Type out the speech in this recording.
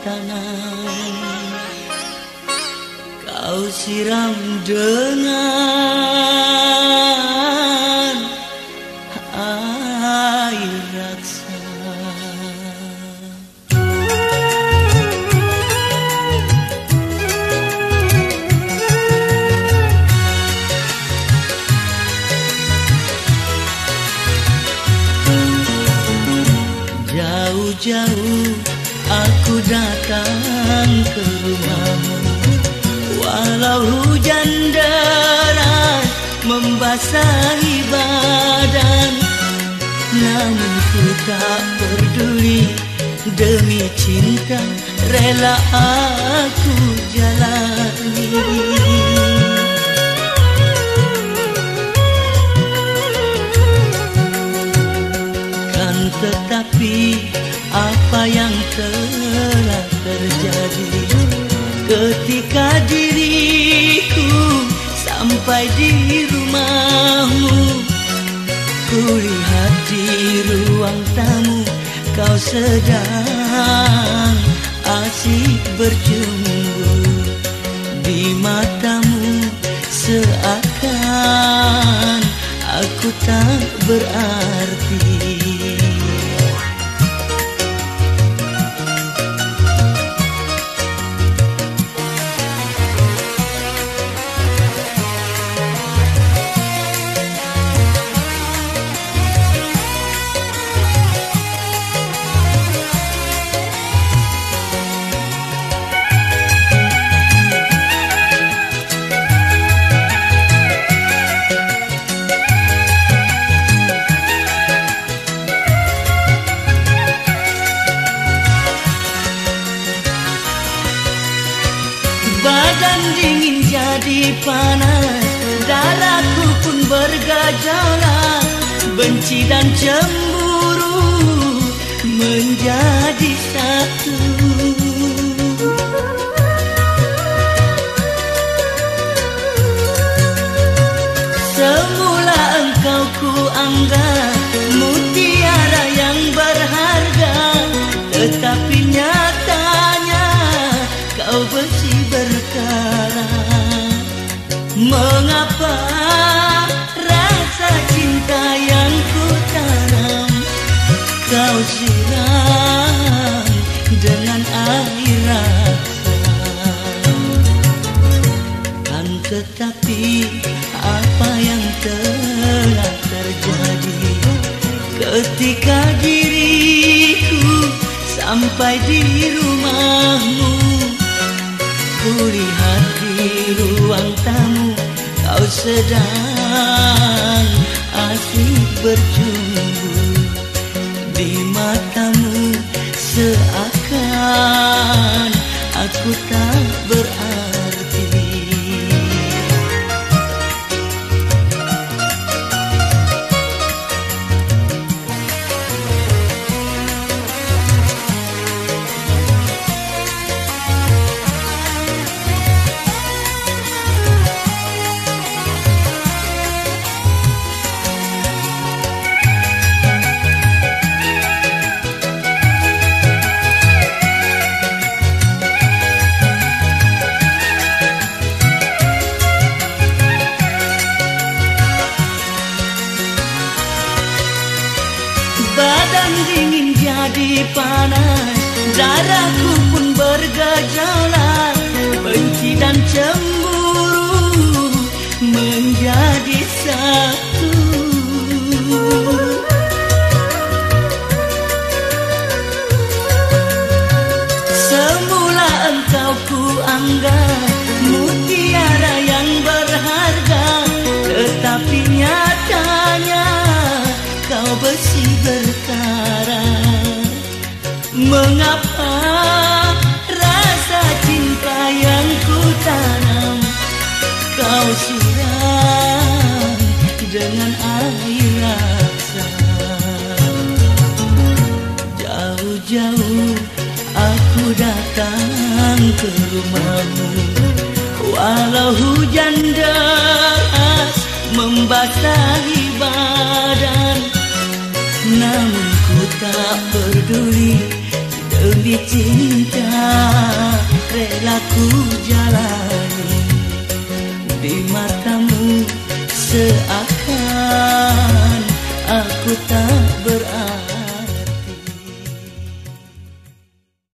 tanam, kau siram dengan air raksa. Jauh-jauh aku datang ke rumahmu, walau hujan deras membasahi badan, namun ku tak peduli, demi cinta rela aku jalani. Tetapi apa yang telah terjadi ketika diriku sampai di rumahmu, kulihat di ruang tamu kau sedang asyik berjumpa, di matamu seakan aku tak berarti. Badan dingin jadi panas, darahku pun bergejolak, benci dan cemburu menjadi satu. Semula engkau ku anggap mutiara yang berharga, tetapi nyatanya kau besi berkara. Mengapa rasa cinta yang ku tanam kau siram dengan air raksa? Kan tetapi apa yang telah terjadi ketika diriku sampai di rumahmu, kulihat di ruang tamu kau sedang asyik berjumpa, di matamu seakan aku tak berarti. Badan dingin jadi panas, darahku pun bergejolak, benci dan cemburu menjadi satu. Semula engkau ku anggap mutiara yang berharga, tetapi nyatanya kau besi berkara. Mengapa rasa cinta yang ku tanam kau siram dengan air raksa? Jauh-jauh aku datang ke rumahmu, walau hujan deras membasahi badan, namun ku tak peduli, demi demi cinta rela ku jalani. Di matamu seakan aku tak berarti.